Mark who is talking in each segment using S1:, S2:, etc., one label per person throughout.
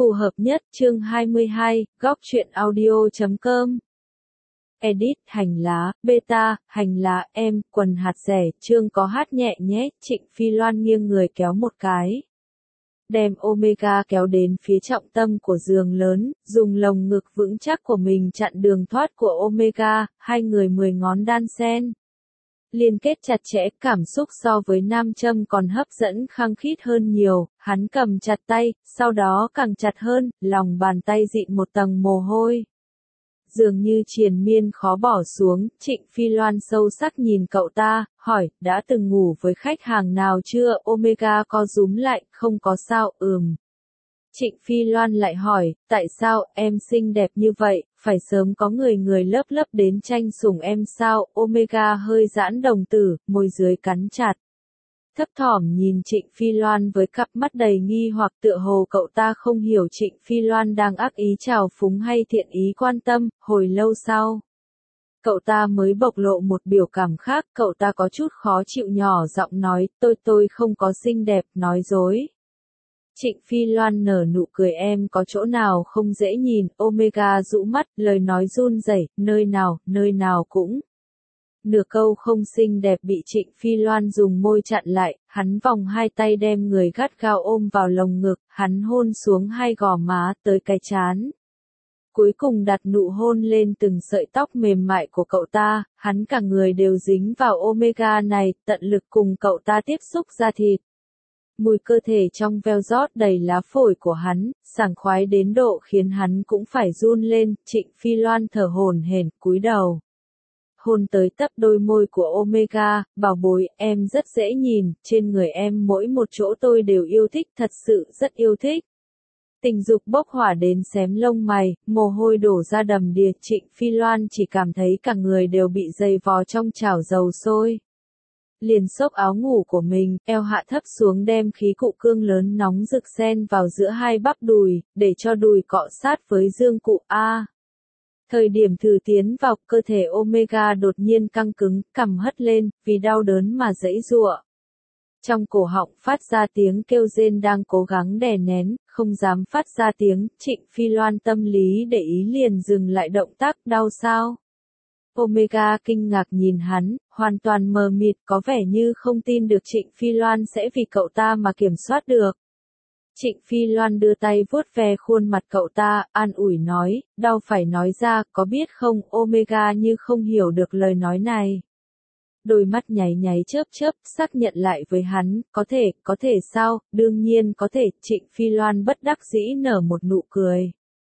S1: Phù hợp nhất, chương 22, góc truyện audio.com. Edit, hành lá, beta, hành lá, em, quần hạt rẻ, chương có hát nhẹ nhé, Trịnh Phi Loan nghiêng người kéo một cái. Đem Omega kéo đến phía trọng tâm của giường lớn, dùng lồng ngực vững chắc của mình chặn đường thoát của Omega, hai người 10 ngón đan xen. Liên kết chặt chẽ, cảm xúc so với nam châm còn hấp dẫn khăng khít hơn nhiều, hắn cầm chặt tay, sau đó càng chặt hơn, lòng bàn tay dịn một tầng mồ hôi. Dường như triền miên khó bỏ xuống, Trịnh Phi Loan sâu sắc nhìn cậu ta, hỏi, đã từng ngủ với khách hàng nào chưa? Omega co rúm lại, không có sao, Trịnh Phi Loan lại hỏi, tại sao, em xinh đẹp như vậy, phải sớm có người lớp đến tranh sủng em sao? Omega hơi giãn đồng tử, môi dưới cắn chặt. Thấp thỏm nhìn Trịnh Phi Loan với cặp mắt đầy nghi hoặc tựa hồ cậu ta không hiểu Trịnh Phi Loan đang ác ý trào phúng hay thiện ý quan tâm, hồi lâu sau. Cậu ta mới bộc lộ một biểu cảm khác, cậu ta có chút khó chịu nhỏ giọng nói, tôi không có xinh đẹp, nói dối. Trịnh Phi Loan nở nụ cười, em có chỗ nào không dễ nhìn? Omega rũ mắt, lời nói run rẩy, nơi nào cũng. Nửa câu không xinh đẹp bị Trịnh Phi Loan dùng môi chặn lại, hắn vòng hai tay đem người gắt gao ôm vào lồng ngực, hắn hôn xuống hai gò má tới cái trán. Cuối cùng đặt nụ hôn lên từng sợi tóc mềm mại của cậu ta, hắn cả người đều dính vào Omega này, tận lực cùng cậu ta tiếp xúc da thịt. Mùi cơ thể trong veo rót đầy lá phổi của hắn, sảng khoái đến độ khiến hắn cũng phải run lên, Trịnh Phi Loan thở hổn hển, cúi đầu. Hôn tới tấp đôi môi của Omega, bảo bối, em rất dễ nhìn, trên người em mỗi một chỗ tôi đều yêu thích, thật sự rất yêu thích. Tình dục bốc hỏa đến xém lông mày, mồ hôi đổ ra đầm đìa, Trịnh Phi Loan chỉ cảm thấy cả người đều bị dày vò trong chảo dầu sôi. Liền xốc áo ngủ của mình, eo hạ thấp xuống đem khí cụ cương lớn nóng rực xen vào giữa hai bắp đùi, để cho đùi cọ sát với dương cụ A. Thời điểm thử tiến vào, cơ thể Omega đột nhiên căng cứng, cằm hất lên, vì đau đớn mà giãy giụa. Trong cổ họng phát ra tiếng kêu rên đang cố gắng đè nén, không dám phát ra tiếng, Trịnh Phi Loan tâm lý để ý liền dừng lại động tác, đau sao? Omega kinh ngạc nhìn hắn, hoàn toàn mờ mịt, có vẻ như không tin được Trịnh Phi Loan sẽ vì cậu ta mà kiểm soát được. Trịnh Phi Loan đưa tay vuốt ve khuôn mặt cậu ta, an ủi nói, đau phải nói ra, có biết không? Omega như không hiểu được lời nói này. Đôi mắt nháy chớp, xác nhận lại với hắn, có thể sao? Đương nhiên có thể, Trịnh Phi Loan bất đắc dĩ nở một nụ cười.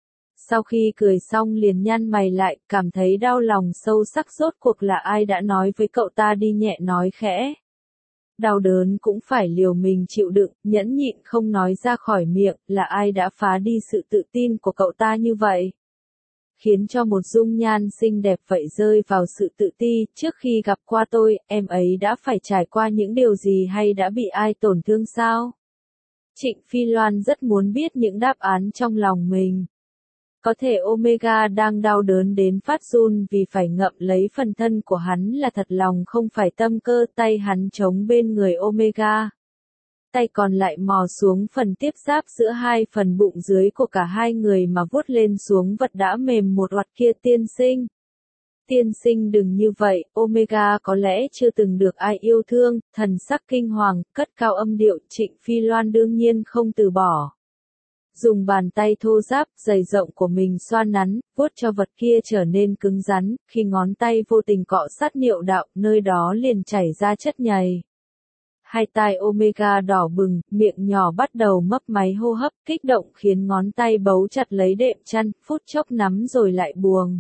S1: Sau khi cười xong liền nhăn mày lại, cảm thấy đau lòng sâu sắc, rốt cuộc là ai đã nói với cậu ta đi, nhẹ nói khẽ. Đau đớn cũng phải liều mình chịu đựng, nhẫn nhịn không nói ra khỏi miệng, là ai đã phá đi sự tự tin của cậu ta như vậy? Khiến cho một dung nhan xinh đẹp vậy rơi vào sự tự ti, trước khi gặp qua tôi, em ấy đã phải trải qua những điều gì hay đã bị ai tổn thương sao? Trịnh Phi Loan rất muốn biết những đáp án trong lòng mình. Có thể Omega đang đau đớn đến phát run vì phải ngậm lấy phần thân của hắn là thật lòng không phải tâm cơ, tay hắn chống bên người Omega. Tay còn lại mò xuống phần tiếp giáp giữa hai phần bụng dưới của cả hai người mà vuốt lên xuống vật đã mềm một loạt kia. Tiên sinh. Tiên sinh đừng như vậy, Omega có lẽ chưa từng được ai yêu thương, thần sắc kinh hoàng, cất cao âm điệu, Trịnh Phi Loan đương nhiên không từ bỏ. Dùng bàn tay thô ráp, dày rộng của mình xoa nắn, vuốt cho vật kia trở nên cứng rắn, khi ngón tay vô tình cọ sát niệu đạo, nơi đó liền chảy ra chất nhầy. Hai tai Omega đỏ bừng, miệng nhỏ bắt đầu mấp máy hô hấp, kích động khiến ngón tay bấu chặt lấy đệm chăn, phút chốc nắm rồi lại buông.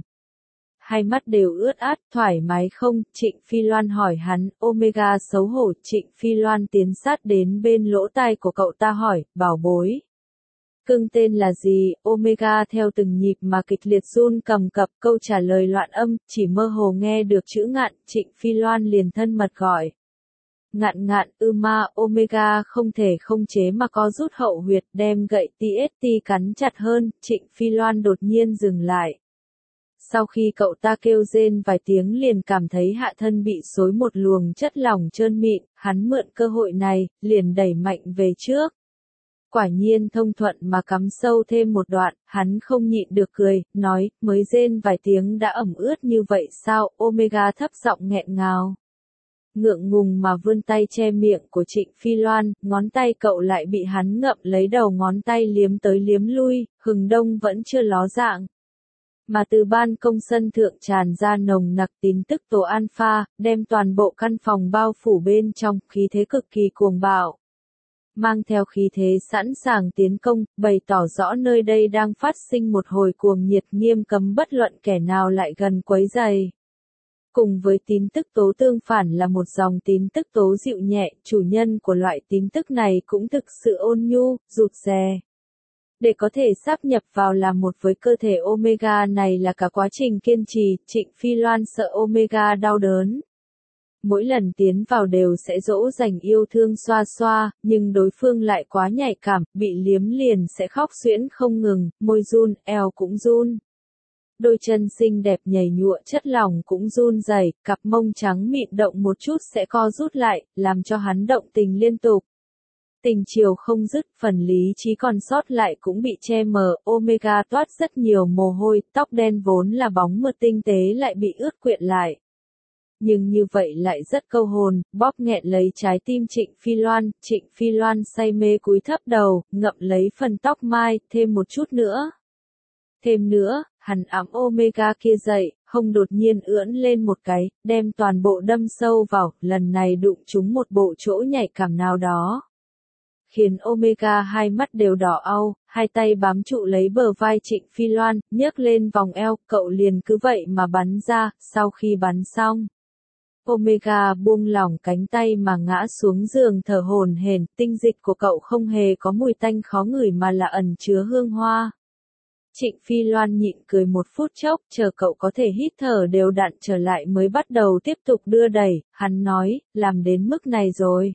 S1: Hai mắt đều ướt át, thoải mái không? Trịnh Phi Loan hỏi hắn, Omega xấu hổ, Trịnh Phi Loan tiến sát đến bên lỗ tai của cậu ta hỏi, bảo bối. Cưng tên là gì? Omega theo từng nhịp mà kịch liệt run cầm cập, câu trả lời loạn âm, chỉ mơ hồ nghe được chữ ngạn, Trịnh Phi Loan liền thân mật gọi. Ngạn, ma, Omega không thể không chế mà co rút hậu huyệt, đem gậy TST cắn chặt hơn, Trịnh Phi Loan đột nhiên dừng lại. Sau khi cậu ta kêu rên vài tiếng liền cảm thấy hạ thân bị xối một luồng chất lỏng trơn mịn, hắn mượn cơ hội này, liền đẩy mạnh về trước. Quả nhiên thông thuận mà cắm sâu thêm một đoạn, hắn không nhịn được cười, nói, mới rên vài tiếng đã ẩm ướt như vậy sao, Omega thấp giọng nghẹn ngào. Ngượng ngùng mà vươn tay che miệng của Trịnh Phi Loan, ngón tay cậu lại bị hắn ngậm lấy đầu ngón tay liếm tới liếm lui, hừng đông vẫn chưa ló dạng. Mà từ ban công sân thượng tràn ra nồng nặc tin tức tố alpha, đem toàn bộ căn phòng bao phủ bên trong, khí thế cực kỳ cuồng bạo. Mang theo khí thế sẵn sàng tiến công, bày tỏ rõ nơi đây đang phát sinh một hồi cuồng nhiệt nghiêm cấm bất luận kẻ nào lại gần quấy rầy. Cùng với tín tức tố tương phản là một dòng tín tức tố dịu nhẹ, chủ nhân của loại tín tức này cũng thực sự ôn nhu, rụt rè. Để có thể sáp nhập vào làm một với cơ thể Omega này là cả quá trình kiên trì, Trịnh Phi Loan sợ Omega đau đớn. Mỗi lần tiến vào đều sẽ dỗ dành yêu thương xoa xoa, nhưng đối phương lại quá nhạy cảm, bị liếm liền sẽ khóc suyễn không ngừng, môi run, eo cũng run. Đôi chân xinh đẹp nhảy nhụa chất lỏng cũng run rẩy, cặp mông trắng mịn động một chút sẽ co rút lại, làm cho hắn động tình liên tục. Tình chiều không dứt, phần lý trí còn sót lại cũng bị che mờ, Omega toát rất nhiều mồ hôi, tóc đen vốn là bóng mượt tinh tế lại bị ướt quyện lại. Nhưng như vậy lại rất câu hồn, bóp nghẹn lấy trái tim Trịnh Phi Loan say mê cúi thấp đầu, ngậm lấy phần tóc mai, thêm một chút nữa. Thêm nữa, hắn ẵm Omega kia dậy, hông đột nhiên ưỡn lên một cái, đem toàn bộ đâm sâu vào, lần này đụng trúng một bộ chỗ nhạy cảm nào đó. Khiến Omega hai mắt đều đỏ au, hai tay bám trụ lấy bờ vai Trịnh Phi Loan, nhấc lên vòng eo, cậu liền cứ vậy mà bắn ra, sau khi bắn xong. Omega buông lỏng cánh tay mà ngã xuống giường thở hổn hển, tinh dịch của cậu không hề có mùi tanh khó ngửi mà là ẩn chứa hương hoa. Trịnh Phi Loan nhịn cười một phút chốc, chờ cậu có thể hít thở đều đặn trở lại mới bắt đầu tiếp tục đưa đẩy, hắn nói, làm đến mức này rồi.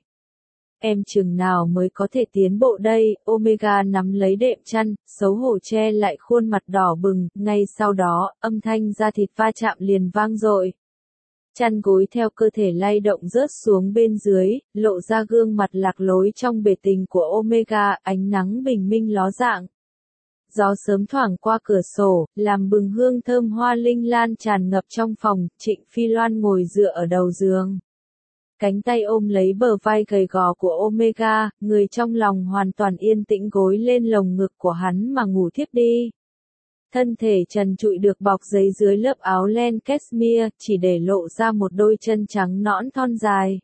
S1: Em chừng nào mới có thể tiến bộ đây, Omega nắm lấy đệm chăn, xấu hổ che lại khuôn mặt đỏ bừng, ngay sau đó, âm thanh da thịt va chạm liền vang dội. Chăn gối theo cơ thể lay động rớt xuống bên dưới, lộ ra gương mặt lạc lối trong bể tình của Omega, ánh nắng bình minh ló dạng. Gió sớm thoảng qua cửa sổ, làm bừng hương thơm hoa linh lan tràn ngập trong phòng, Trịnh Phi Loan ngồi dựa ở đầu giường. Cánh tay ôm lấy bờ vai gầy gò của Omega, người trong lòng hoàn toàn yên tĩnh gối lên lồng ngực của hắn mà ngủ thiếp đi. Thân thể trần trụi được bọc giấy dưới lớp áo len cashmere, chỉ để lộ ra một đôi chân trắng nõn thon dài.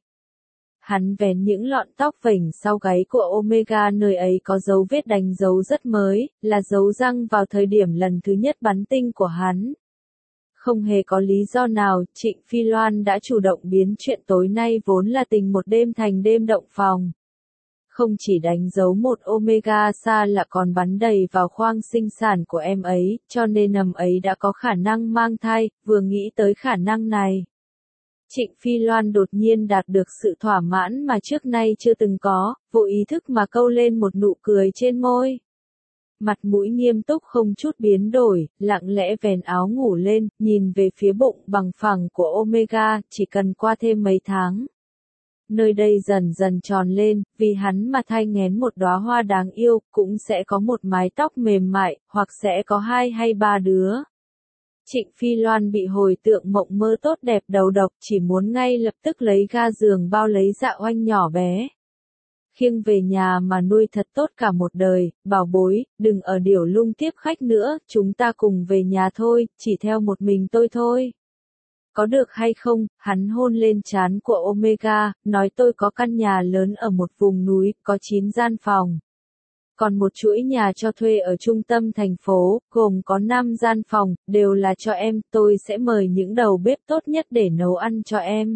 S1: Hắn vén những lọn tóc vểnh sau gáy của Omega, nơi ấy có dấu vết đánh dấu rất mới, là dấu răng vào thời điểm lần thứ nhất bắn tinh của hắn. Không hề có lý do nào, Trịnh Phi Loan đã chủ động biến chuyện tối nay vốn là tình một đêm thành đêm động phòng. Không chỉ đánh dấu một Omega xa là còn bắn đầy vào khoang sinh sản của em ấy, cho nên nầm ấy đã có khả năng mang thai, vừa nghĩ tới khả năng này. Trịnh Phi Loan đột nhiên đạt được sự thỏa mãn mà trước nay chưa từng có, vô ý thức mà câu lên một nụ cười trên môi. Mặt mũi nghiêm túc không chút biến đổi, lặng lẽ vén áo ngủ lên, nhìn về phía bụng bằng phẳng của Omega, chỉ cần qua thêm mấy tháng. Nơi đây dần dần tròn lên, vì hắn mà thai nghén một đóa hoa đáng yêu, cũng sẽ có một mái tóc mềm mại, hoặc sẽ có 2 hay 3 đứa. Trịnh Phi Loan bị hồi tượng mộng mơ tốt đẹp đầu độc, chỉ muốn ngay lập tức lấy ga giường bao lấy Dạ Oanh nhỏ bé. Khiêng về nhà mà nuôi thật tốt cả một đời, bảo bối, đừng ở Điểu Lung tiếp khách nữa, chúng ta cùng về nhà thôi, chỉ theo một mình tôi thôi. Có được hay không, hắn hôn lên trán của Omega, nói tôi có căn nhà lớn ở một vùng núi, có 9 gian phòng. Còn một chuỗi nhà cho thuê ở trung tâm thành phố, gồm có 5 gian phòng, đều là cho em, tôi sẽ mời những đầu bếp tốt nhất để nấu ăn cho em.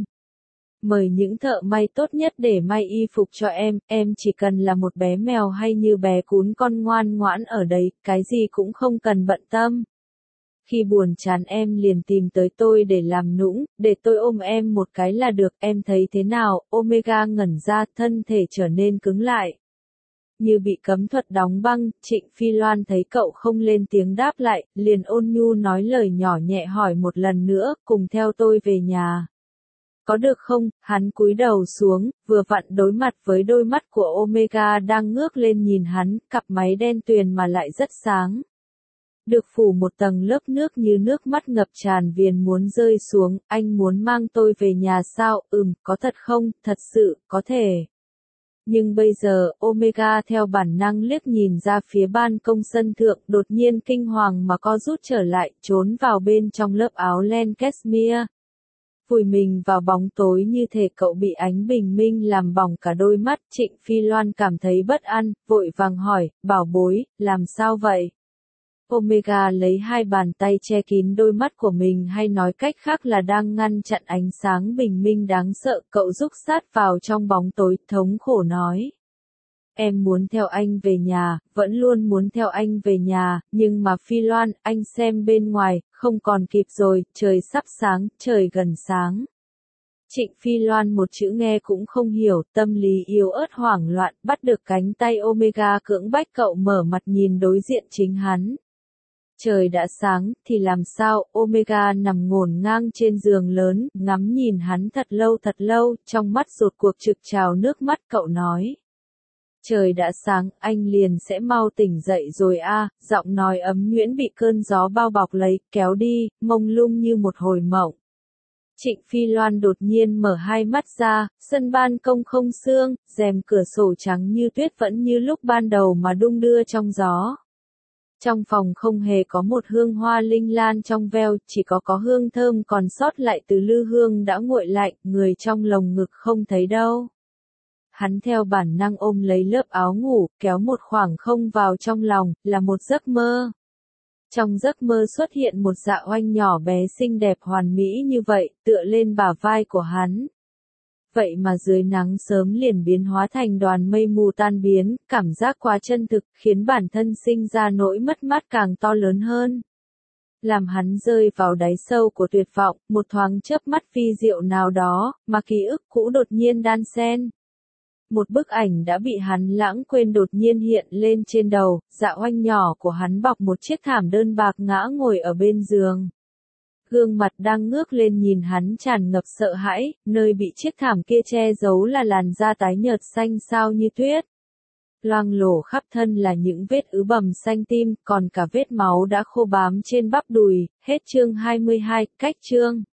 S1: Mời những thợ may tốt nhất để may y phục cho em chỉ cần là một bé mèo hay như bé cún con ngoan ngoãn ở đấy, cái gì cũng không cần bận tâm. Khi buồn chán em liền tìm tới tôi để làm nũng, để tôi ôm em một cái là được, em thấy thế nào? Omega ngẩn ra, thân thể trở nên cứng lại. Như bị cấm thuật đóng băng, Trịnh Phi Loan thấy cậu không lên tiếng đáp lại, liền ôn nhu nói lời nhỏ nhẹ hỏi một lần nữa, cùng theo tôi về nhà. Có được không? Hắn cúi đầu xuống, vừa vặn đối mặt với đôi mắt của Omega đang ngước lên nhìn hắn, cặp máy đen tuyền mà lại rất sáng. Được phủ một tầng lớp nước như nước mắt ngập tràn viền muốn rơi xuống, anh muốn mang tôi về nhà sao? Có thật không? Thật sự, có thể. Nhưng bây giờ, Omega theo bản năng liếc nhìn ra phía ban công sân thượng, đột nhiên kinh hoàng mà co rút trở lại, trốn vào bên trong lớp áo len cashmere. Vùi mình vào bóng tối như thể cậu bị ánh bình minh làm bỏng cả đôi mắt. Trịnh Phi Loan cảm thấy bất an, vội vàng hỏi, bảo bối, làm sao vậy? Omega lấy hai bàn tay che kín đôi mắt của mình, hay nói cách khác là đang ngăn chặn ánh sáng bình minh đáng sợ. Cậu rúc sát vào trong bóng tối, thống khổ nói. Em muốn theo anh về nhà, vẫn luôn muốn theo anh về nhà, nhưng mà Phi Loan, anh xem bên ngoài, không còn kịp rồi, trời sắp sáng, trời gần sáng. Trịnh Phi Loan một chữ nghe cũng không hiểu, tâm lý yếu ớt hoảng loạn, bắt được cánh tay Omega cưỡng bách cậu mở mặt nhìn đối diện chính hắn. Trời đã sáng, thì làm sao? Omega nằm ngổn ngang trên giường lớn, ngắm nhìn hắn thật lâu, trong mắt rột cuộc trực trào nước mắt. Cậu nói. Trời đã sáng, anh liền sẽ mau tỉnh dậy rồi a. Giọng nói ấm nhuyễn bị cơn gió bao bọc lấy, kéo đi, mông lung như một hồi mộng. Trịnh Phi Loan đột nhiên mở hai mắt ra, sân ban công không sương, rèm cửa sổ trắng như tuyết vẫn như lúc ban đầu mà đung đưa trong gió. Trong phòng không hề có một hương hoa linh lan trong veo, chỉ có hương thơm còn sót lại từ lư hương đã nguội lạnh, người trong lồng ngực không thấy đâu. Hắn theo bản năng ôm lấy lớp áo ngủ, kéo một khoảng không vào trong lòng, là một giấc mơ. Trong giấc mơ xuất hiện một Dạ Oanh nhỏ bé xinh đẹp hoàn mỹ như vậy, tựa lên bả vai của hắn. Vậy mà dưới nắng sớm liền biến hóa thành đoàn mây mù tan biến, cảm giác quá chân thực, khiến bản thân sinh ra nỗi mất mát càng to lớn hơn. Làm hắn rơi vào đáy sâu của tuyệt vọng, một thoáng chớp mắt vi diệu nào đó, mà ký ức cũ đột nhiên đan xen. Một bức ảnh đã bị hắn lãng quên đột nhiên hiện lên trên đầu, Dạ Oanh nhỏ của hắn bọc một chiếc thảm đơn bạc ngã ngồi ở bên giường. Gương mặt đang ngước lên nhìn hắn tràn ngập sợ hãi, nơi bị chiếc thảm kia che giấu là làn da tái nhợt xanh xao như tuyết. Loang lổ khắp thân là những vết ứ bầm xanh tim, còn cả vết máu đã khô bám trên bắp đùi. Hết chương 22, cách chương.